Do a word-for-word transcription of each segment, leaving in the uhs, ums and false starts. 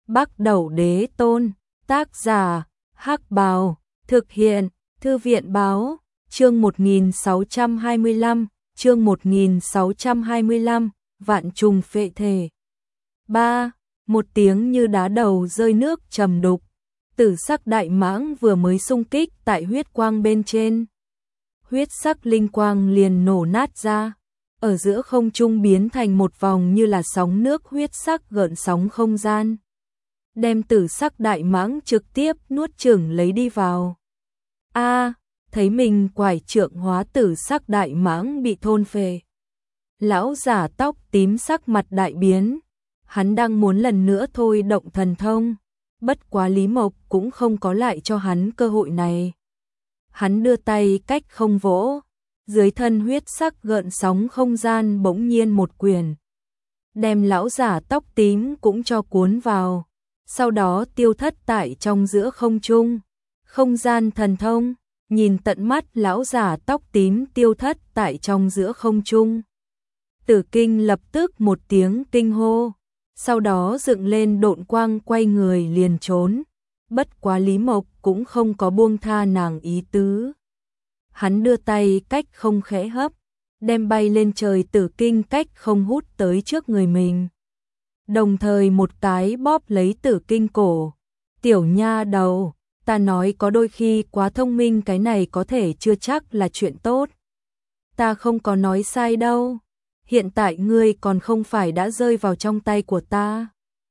Bắc Đẩu Đế Tôn, tác giả, Hắc Bào, thực hiện, Thư viện báo, chương một nghìn sáu trăm hai mươi lăm, chương một nghìn sáu trăm hai mươi lăm, vạn trùng phệ thể. ba. Một tiếng như đá đầu rơi nước trầm đục, tử sắc đại mãng vừa mới xung kích tại huyết quang bên trên. Huyết sắc linh quang liền nổ nát ra, ở giữa không trung biến thành một vòng như là sóng nước huyết sắc gợn sóng không gian. Đem tử sắc đại mãng trực tiếp nuốt chửng lấy đi vào. A, thấy mình quải trượng hóa tử sắc đại mãng bị thôn phệ. Lão giả tóc tím sắc mặt đại biến, hắn đang muốn lần nữa thôi động thần thông, bất quá Lý Mộc cũng không có lại cho hắn cơ hội này. Hắn đưa tay cách không vỗ, dưới thân huyết sắc gợn sóng không gian bỗng nhiên một quyền, đem lão giả tóc tím cũng cho cuốn vào, sau đó tiêu thất tại trong giữa không trung. Không gian thần thông, nhìn tận mắt lão giả tóc tím tiêu thất tại trong giữa không trung. Tử Kinh lập tức một tiếng kinh hô, sau đó dựng lên độn quang quay người liền trốn. Bất quá Lý Mộc cũng không có buông tha nàng ý tứ. Hắn đưa tay cách không khẽ hấp, đem bay lên trời Tử Kinh cách không hút tới trước người mình. Đồng thời một cái bóp lấy Tử Kinh cổ. Tiểu nha đầu, ta nói có đôi khi quá thông minh cái này có thể chưa chắc là chuyện tốt. Ta không có nói sai đâu. Hiện tại ngươi còn không phải đã rơi vào trong tay của ta.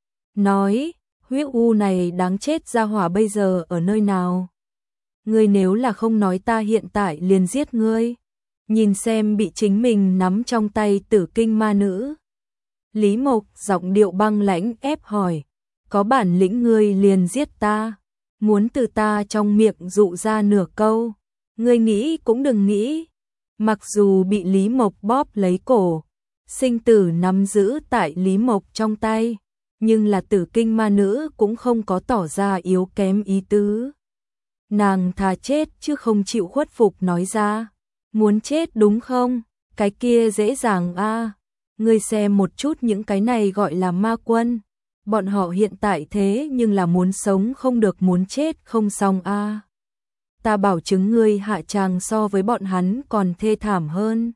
Nói, huyết u này đáng chết ra hỏa bây giờ ở nơi nào? Ngươi nếu là không nói ta hiện tại liền giết ngươi. Nhìn xem bị chính mình nắm trong tay Tử Kinh ma nữ. Lý Mộc giọng điệu băng lãnh ép hỏi, có bản lĩnh ngươi liền giết ta. Muốn từ ta trong miệng dụ ra nửa câu, ngươi nghĩ cũng đừng nghĩ. Mặc dù bị Lý Mộc bóp lấy cổ, sinh tử nắm giữ tại Lý Mộc trong tay, nhưng là Tử Kinh ma nữ cũng không có tỏ ra yếu kém ý tứ. Nàng thà chết chứ không chịu khuất phục nói ra, muốn chết đúng không? Cái kia dễ dàng a. À. Ngươi xem một chút những cái này gọi là ma quân. Bọn họ hiện tại thế nhưng là muốn sống không được muốn chết không xong a. À. Ta bảo chứng ngươi hạ tràng so với bọn hắn còn thê thảm hơn.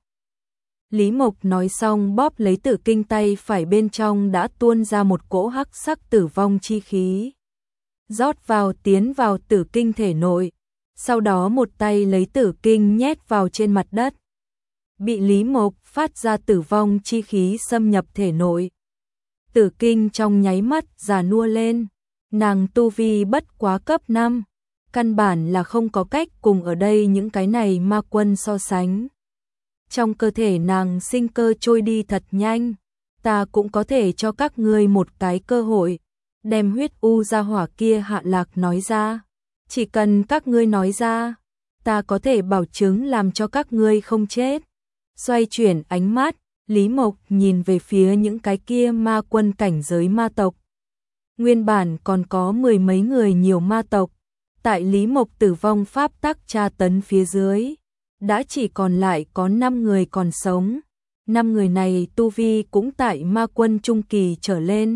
Lý Mộc nói xong bóp lấy Tử Kinh tay phải bên trong đã tuôn ra một cỗ hắc sắc tử vong chi khí. Rót vào tiến vào Tử Kinh thể nội, sau đó một tay lấy Tử Kinh nhét vào trên mặt đất. Bị Lý Mộc phát ra tử vong chi khí xâm nhập thể nội. Tử Kinh trong nháy mắt già nua lên, nàng tu vi bất quá cấp năm, căn bản là không có cách cùng ở đây những cái này ma quân so sánh. Trong cơ thể nàng sinh cơ trôi đi thật nhanh, ta cũng có thể cho các ngươi một cái cơ hội, đem huyết u ra hỏa kia hạ lạc nói ra. Chỉ cần các ngươi nói ra, ta có thể bảo chứng làm cho các ngươi không chết. Xoay chuyển ánh mắt, Lý Mộc nhìn về phía những cái kia ma quân cảnh giới ma tộc. Nguyên bản còn có mười mấy người nhiều ma tộc, tại Lý Mộc tử vong pháp tắc tra tấn phía dưới, đã chỉ còn lại có năm người còn sống. Năm người này tu vi cũng tại ma quân trung kỳ trở lên.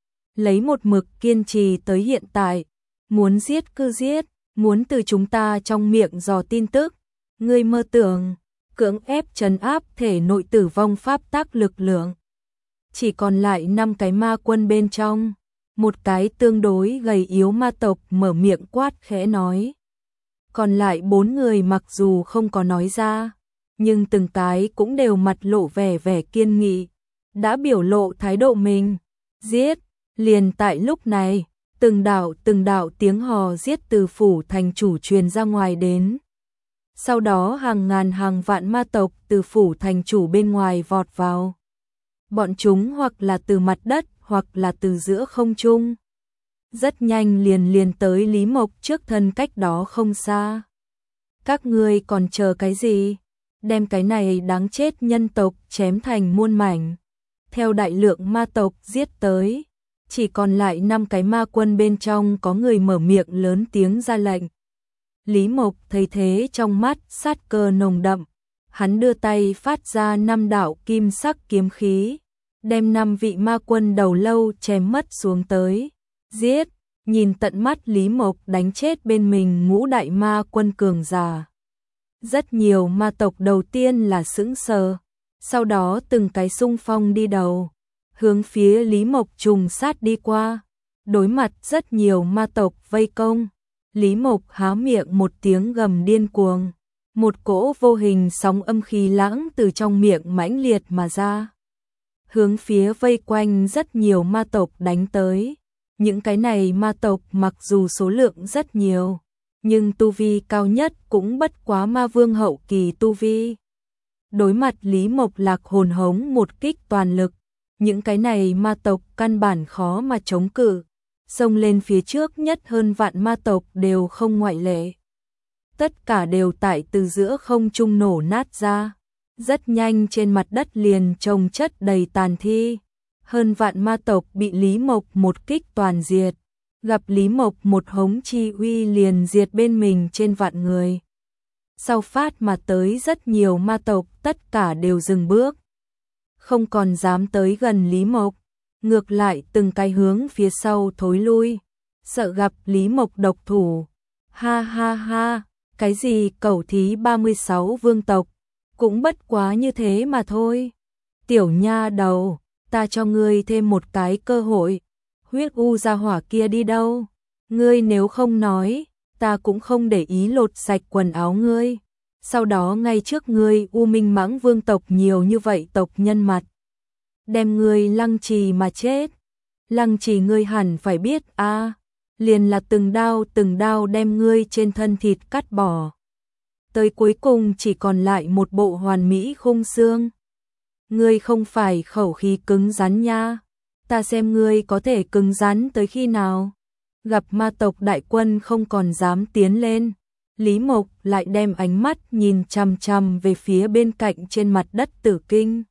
Lấy một mực kiên trì tới hiện tại, muốn giết cứ giết, muốn từ chúng ta trong miệng dò tin tức, ngươi mơ tưởng cưỡng ép trấn áp thể nội tử vong pháp tắc lực lượng. Chỉ còn lại năm cái ma quân bên trong, một cái tương đối gầy yếu ma tộc mở miệng quát khẽ nói. Còn lại bốn người mặc dù không có nói ra, nhưng từng cái cũng đều mặt lộ vẻ vẻ kiên nghị, đã biểu lộ thái độ mình. Giết, liền tại lúc này, từng đạo từng đạo tiếng hò giết từ phủ thành chủ truyền ra ngoài đến. Sau đó hàng ngàn hàng vạn ma tộc từ phủ thành chủ bên ngoài vọt vào. Bọn chúng hoặc là từ mặt đất hoặc là từ giữa không trung. Rất nhanh liền liền tới Lý Mộc trước thân cách đó không xa. Các ngươi còn chờ cái gì? Đem cái này đáng chết nhân tộc chém thành muôn mảnh. Theo đại lượng ma tộc giết tới, chỉ còn lại năm cái ma quân bên trong có người mở miệng lớn tiếng ra lệnh. Lý Mộc thấy thế trong mắt sát cơ nồng đậm, hắn đưa tay phát ra năm đạo kim sắc kiếm khí, đem năm vị ma quân đầu lâu chém mất xuống tới. giết, nhìn tận mắt Lý Mộc đánh chết bên mình ngũ đại ma quân cường giả. Rất nhiều ma tộc đầu tiên là sững sờ, sau đó từng cái xung phong đi đầu, hướng phía Lý Mộc trùng sát đi qua. Đối mặt rất nhiều ma tộc vây công, Lý Mộc há miệng một tiếng gầm điên cuồng, một cỗ vô hình sóng âm khí lãng từ trong miệng mãnh liệt mà ra, hướng phía vây quanh rất nhiều ma tộc đánh tới. Những cái này ma tộc mặc dù số lượng rất nhiều, nhưng tu vi cao nhất cũng bất quá ma vương hậu kỳ tu vi. Đối mặt Lý Mộc lạc hồn hống một kích toàn lực, những cái này ma tộc căn bản khó mà chống cự, xông lên phía trước nhất hơn vạn ma tộc đều không ngoại lệ. Tất cả đều tại từ giữa không trung nổ nát ra, rất nhanh trên mặt đất liền chồng chất đầy tàn thi. Hơn vạn ma tộc bị Lý Mộc một kích toàn diệt, gặp Lý Mộc một hống chi uy liền diệt bên mình trên vạn người. Sau phát mà tới rất nhiều ma tộc tất cả đều dừng bước, không còn dám tới gần Lý Mộc, ngược lại từng cái hướng phía sau thối lui, sợ gặp Lý Mộc độc thủ. Ha ha ha, cái gì cẩu thí ba mươi sáu vương tộc, cũng bất quá như thế mà thôi. Tiểu nha đầu, ta cho ngươi thêm một cái cơ hội, huyết u gia hỏa kia đi đâu? Ngươi nếu không nói, ta cũng không để ý lột sạch quần áo ngươi. Sau đó ngay trước ngươi U Minh Mãng vương tộc nhiều như vậy tộc nhân mặt, đem ngươi lăng trì mà chết. Lăng trì ngươi hẳn phải biết a, à, liền là từng đao từng đao đem ngươi trên thân thịt cắt bỏ, tới cuối cùng chỉ còn lại một bộ hoàn mỹ khung xương. Ngươi không phải khẩu khí cứng rắn nha, ta xem ngươi có thể cứng rắn tới khi nào. Gặp ma tộc đại quân không còn dám tiến lên, Lý Mộc lại đem ánh mắt nhìn chằm chằm về phía bên cạnh trên mặt đất Tử Kinh.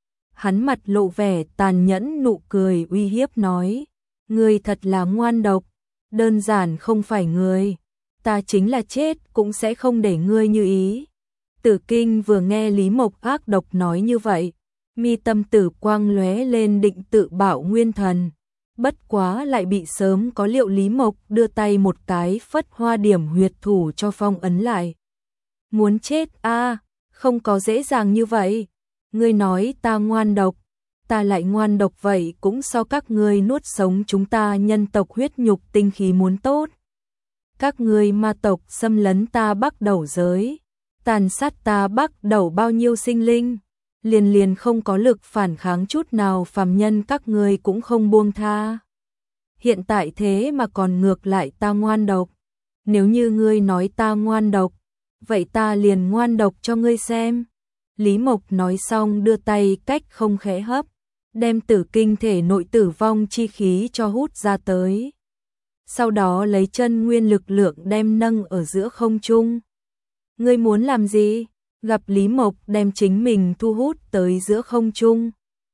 Hắn mặt lộ vẻ tàn nhẫn nụ cười uy hiếp nói, ngươi thật là ngoan độc, đơn giản không phải người, ta chính là chết cũng sẽ không để ngươi như ý. Tử Kinh vừa nghe Lý Mộc ác độc nói như vậy, mi tâm tử quang lóe lên định tự bảo nguyên thần, bất quá lại bị sớm có liệu Lý Mộc đưa tay một cái phất hoa điểm huyệt thủ cho phong ấn lại. Muốn chết a, à, không có dễ dàng như vậy. Ngươi nói ta ngoan độc, ta lại ngoan độc vậy cũng so các ngươi nuốt sống chúng ta nhân tộc huyết nhục tinh khí muốn tốt. Các ngươi ma tộc xâm lấn ta Bắc Đầu giới, tàn sát ta Bắc Đầu bao nhiêu sinh linh, liền liền không có lực phản kháng chút nào, phàm nhân các ngươi cũng không buông tha. Hiện tại thế mà còn ngược lại ta ngoan độc. Nếu như ngươi nói ta ngoan độc, vậy ta liền ngoan độc cho ngươi xem. Lý Mộc nói xong đưa tay cách không khẽ hấp, đem Tử Kinh thể nội tử vong chi khí cho hút ra tới. Sau đó lấy chân nguyên lực lượng đem nâng ở giữa không trung. Ngươi muốn làm gì? Gặp Lý Mộc đem chính mình thu hút tới giữa không trung,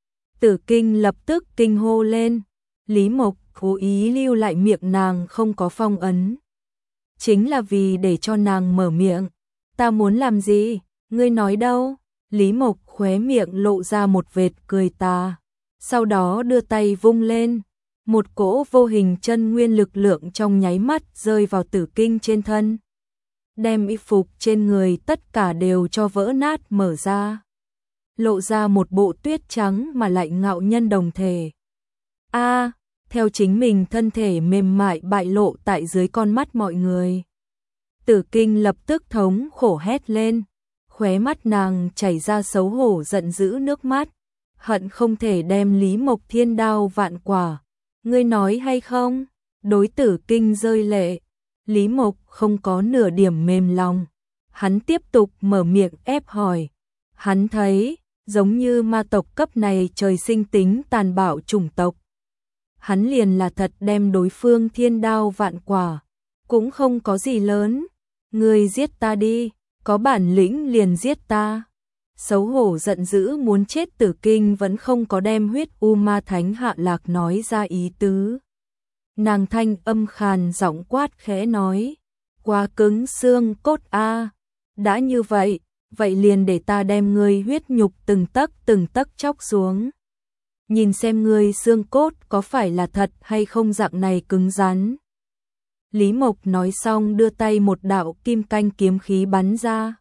Tử Kinh lập tức kinh hô lên. Lý Mộc cố ý lưu lại miệng nàng không có phong ấn, chính là vì để cho nàng mở miệng. Ta muốn làm gì? Ngươi nói đâu? Lý Mộc khóe miệng lộ ra một vệt cười tà, sau đó đưa tay vung lên, một cỗ vô hình chân nguyên lực lượng trong nháy mắt rơi vào Tử Kinh trên thân, đem y phục trên người tất cả đều cho vỡ nát mở ra, lộ ra một bộ tuyết trắng mà lại ngạo nhân đồng thể. A, à, theo chính mình thân thể mềm mại bại lộ tại dưới con mắt mọi người. Tử Kinh lập tức thống khổ hét lên, khóe mắt nàng chảy ra xấu hổ giận dữ nước mắt, hận không thể đem Lý Mộc thiên đao vạn quả. Ngươi nói hay không? Đối Tử Kinh rơi lệ. Lý Mộc không có nửa điểm mềm lòng, hắn tiếp tục mở miệng ép hỏi. Hắn thấy, giống như ma tộc cấp này trời sinh tính tàn bạo chủng tộc, hắn liền là thật đem đối phương thiên đao vạn quả, cũng không có gì lớn. Ngươi giết ta đi, có bản lĩnh liền giết ta. Xấu hổ giận dữ muốn chết Tử Kinh vẫn không có đem huyết u ma thánh hạ lạc nói ra ý tứ. Nàng thanh âm khàn giọng quát khẽ nói, quá cứng xương cốt a. Đã như vậy, vậy liền để ta đem ngươi huyết nhục từng tấc từng tấc chóc xuống. nhìn xem ngươi xương cốt có phải là thật hay không dạng này cứng rắn. Lý Mộc nói xong đưa tay một đạo kim canh kiếm khí bắn ra.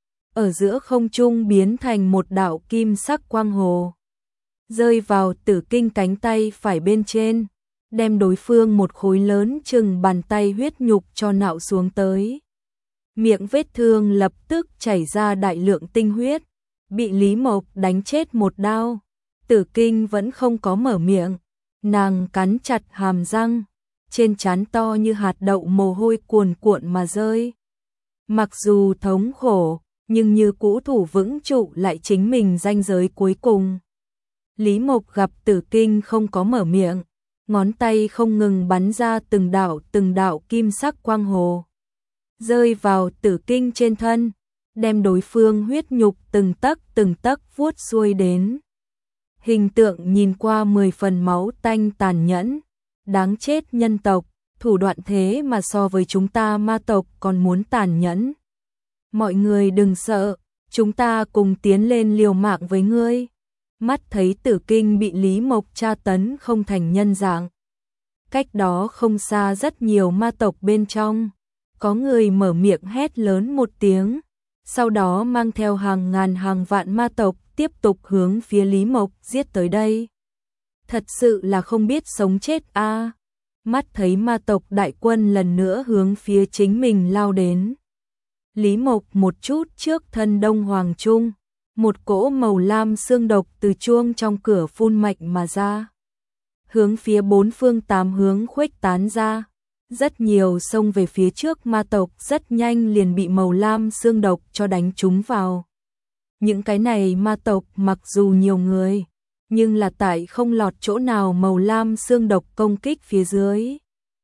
Ở giữa không trung biến thành một đạo kim sắc quang hồ. Rơi vào Tử Kinh cánh tay phải bên trên, đem đối phương một khối lớn chừng bàn tay huyết nhục cho nạo xuống tới. Miệng vết thương lập tức chảy ra đại lượng tinh huyết, bị Lý Mộc đánh chết một đao. Tử Kinh vẫn không có mở miệng, nàng cắn chặt hàm răng, trên trán to như hạt đậu mồ hôi cuồn cuộn mà rơi. Mặc dù thống khổ, nhưng như cũ thủ vững trụ lại chính mình ranh giới cuối cùng. Lý Mộc gặp Tử Kinh không có mở miệng, ngón tay không ngừng bắn ra từng đạo từng đạo kim sắc quang hồ, rơi vào Tử Kinh trên thân, đem đối phương huyết nhục từng tấc từng tấc vuốt xuôi đến. Hình tượng nhìn qua mười phần máu tanh tàn nhẫn, đáng chết nhân tộc, thủ đoạn thế mà so với chúng ta ma tộc còn muốn tàn nhẫn. Mọi người đừng sợ, chúng ta cùng tiến lên liều mạng với ngươi. Mắt thấy Tử Kinh bị Lý Mộc tra tấn không thành nhân dạng. Cách đó không xa rất nhiều ma tộc bên trong, có người mở miệng hét lớn một tiếng, sau đó mang theo hàng ngàn hàng vạn ma tộc tiếp tục hướng phía Lý Mộc giết tới đây. Thật sự là không biết sống chết a. À. Mắt thấy ma tộc đại quân lần nữa hướng phía chính mình lao đến. Lý Mộc một chút trước thân Đông Hoàng Trung, một cỗ màu lam xương độc từ chuông trong cửa phun mạnh mà ra. Hướng phía bốn phương tám hướng khuếch tán ra. Rất nhiều xông về phía trước ma tộc rất nhanh liền bị màu lam xương độc cho đánh trúng vào. Những cái này ma tộc mặc dù nhiều người, nhưng là tại không lọt chỗ nào màu lam xương độc công kích phía dưới.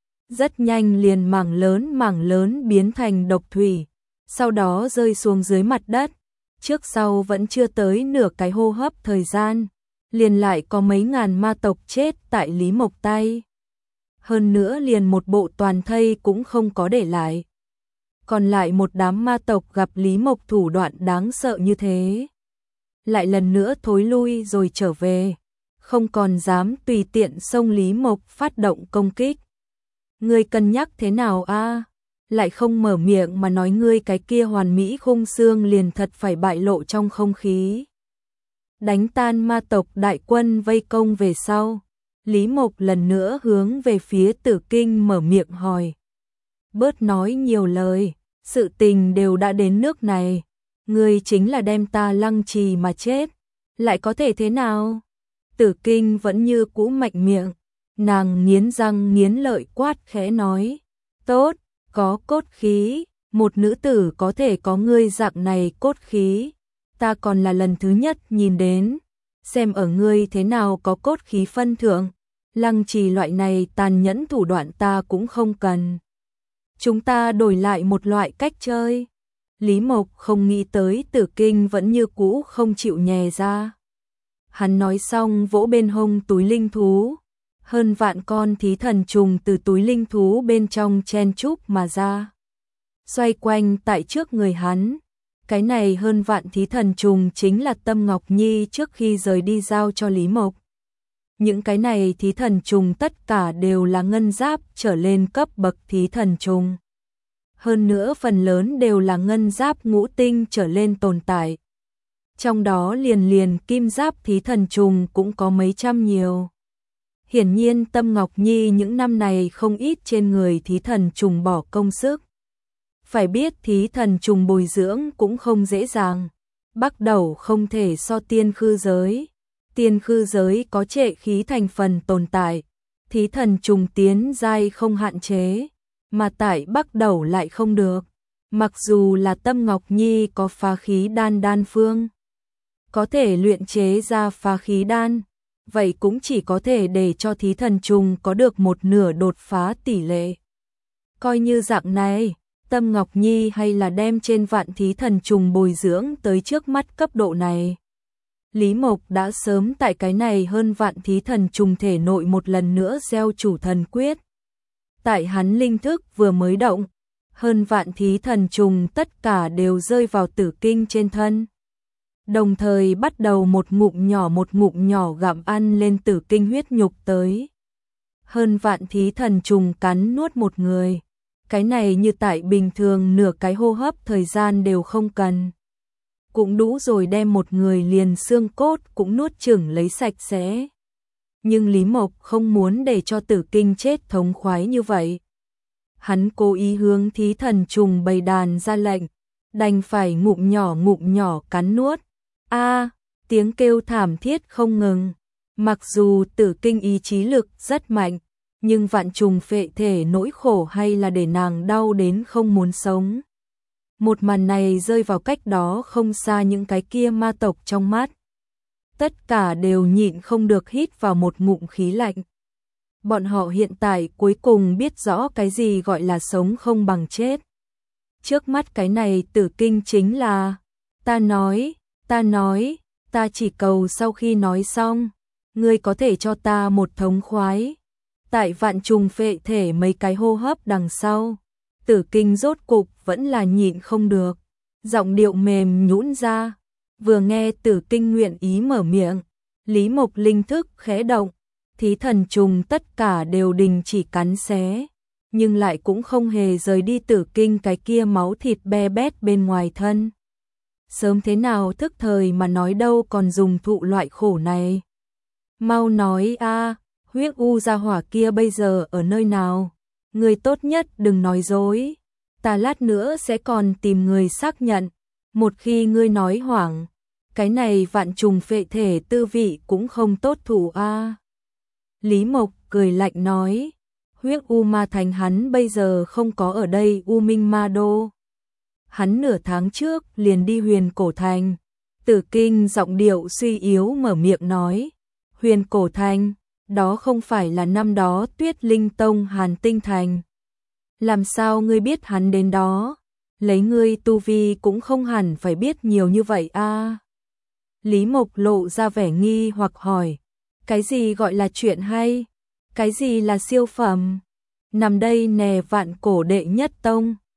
Rất nhanh liền mảng lớn mảng lớn biến thành độc thủy, sau đó rơi xuống dưới mặt đất. Trước sau vẫn chưa tới nửa cái hô hấp thời gian, liền lại có mấy ngàn ma tộc chết tại Lý Mộc tay. Hơn nữa liền một bộ toàn thây cũng không có để lại. Còn lại một đám ma tộc gặp Lý Mộc thủ đoạn đáng sợ như thế, lại lần nữa thối lui rồi trở về, không còn dám tùy tiện xông Lý Mộc phát động công kích. Ngươi cân nhắc thế nào a? À? Lại không mở miệng mà nói ngươi cái kia hoàn mỹ khung xương liền thật phải bại lộ trong không khí. Đánh tan ma tộc đại quân vây công về sau, Lý Mộc lần nữa hướng về phía Tử Kinh mở miệng hỏi. Bớt nói nhiều lời, sự tình đều đã đến nước này, ngươi chính là đem ta lăng trì mà chết, lại có thể thế nào? Tử Kinh vẫn như cũ mạnh miệng, nàng nghiến răng nghiến lợi quát khẽ nói. Tốt, có cốt khí, một nữ tử có thể có ngươi dạng này cốt khí, ta còn là lần thứ nhất nhìn đến, xem ở ngươi thế nào có cốt khí phân thượng, lăng trì loại này tàn nhẫn thủ đoạn ta cũng không cần. Chúng ta đổi lại một loại cách chơi. Lý Mộc không nghĩ tới Tử Kinh vẫn như cũ không chịu nhè ra. Hắn nói xong vỗ bên hông túi linh thú, hơn vạn con thí thần trùng từ túi linh thú bên trong chen chúc mà ra, xoay quanh tại trước người hắn. Cái này hơn vạn thí thần trùng chính là Tâm Ngọc Nhi trước khi rời đi giao cho Lý Mộc. Những cái này thí thần trùng tất cả đều là ngân giáp trở lên cấp bậc thí thần trùng. Hơn nữa phần lớn đều là ngân giáp ngũ tinh trở lên tồn tại. Trong đó liền liền kim giáp thí thần trùng cũng có mấy trăm nhiều. Hiển nhiên Tâm Ngọc Nhi những năm này không ít trên người thí thần trùng bỏ công sức. Phải biết thí thần trùng bồi dưỡng cũng không dễ dàng. Bắt đầu không thể so tiên khư giới. Tiên khư giới có trệ khí thành phần tồn tại. Thí thần trùng tiến giai không hạn chế. Mà tại bắt đầu lại không được. Mặc dù là Tâm Ngọc Nhi có phá khí đan đan phương, có thể luyện chế ra phá khí đan, vậy cũng chỉ có thể để cho thí thần trùng có được một nửa đột phá tỷ lệ. Coi như dạng này, Tâm Ngọc Nhi hay là đem trên vạn thí thần trùng bồi dưỡng tới trước mắt cấp độ này. Lý Mộc đã sớm tại cái này hơn vạn thí thần trùng thể nội một lần nữa gieo chủ thần quyết. Tại hắn linh thức vừa mới động, hơn vạn thí thần trùng tất cả đều rơi vào Tử Kinh trên thân. đồng thời bắt đầu một ngụm nhỏ một ngụm nhỏ gặm ăn lên Tử Kinh huyết nhục tới. Hơn vạn thí thần trùng cắn nuốt một người. Cái này như tại bình thường nửa cái hô hấp thời gian đều không cần. Cũng đủ rồi đem một người liền xương cốt cũng nuốt chửng lấy sạch sẽ. Nhưng Lý Mộc không muốn để cho Tử Kinh chết thống khoái như vậy. Hắn cố ý hướng thí thần trùng bầy đàn ra lệnh, đành phải ngụm nhỏ ngụm nhỏ cắn nuốt. A, tiếng kêu thảm thiết không ngừng. Mặc dù Tử Kinh ý chí lực rất mạnh, nhưng vạn trùng phệ thể nỗi khổ hay là để nàng đau đến không muốn sống. Một màn này rơi vào cách đó không xa những cái kia ma tộc trong mắt. Tất cả đều nhịn không được hít vào một ngụm khí lạnh. Bọn họ hiện tại cuối cùng biết rõ cái gì gọi là sống không bằng chết. Trước mắt cái này Tử Kinh chính là, ta nói, ta nói, ta chỉ cầu sau khi nói xong, ngươi có thể cho ta một thống khoái. Tại vạn trùng phệ thể mấy cái hô hấp đằng sau, Tử Kinh rốt cục vẫn là nhịn không được, giọng điệu mềm nhũn ra. Vừa nghe Tử Kinh nguyện ý mở miệng, Lý Mộc linh thức khẽ động, thí thần trùng tất cả đều đình chỉ cắn xé, nhưng lại cũng không hề rời đi Tử Kinh cái kia máu thịt be bét bên ngoài thân. Sớm thế nào thức thời mà nói đâu còn dùng thụ loại khổ này. Mau nói a, huyết u gia hỏa kia bây giờ ở nơi nào? Người tốt nhất đừng nói dối, ta lát nữa sẽ còn tìm người xác nhận. Một khi ngươi nói hoảng, cái này vạn trùng phệ thể tư vị cũng không tốt thủ a. Lý Mộc cười lạnh nói, huyết u ma thành hắn bây giờ không có ở đây U Minh Ma Đô. Hắn nửa tháng trước liền đi Huyền Cổ Thành. Tử Kinh giọng điệu suy yếu mở miệng nói, Huyền Cổ Thành, đó không phải là năm đó Tuyết Linh Tông Hàn Tinh Thành. Làm sao ngươi biết hắn đến đó? Lấy ngươi tu vi cũng không hẳn phải biết nhiều như vậy a. Lý Mộc lộ ra vẻ nghi hoặc hỏi, cái gì gọi là chuyện hay? Cái gì là siêu phẩm? Nằm đây nè vạn cổ đệ nhất tông,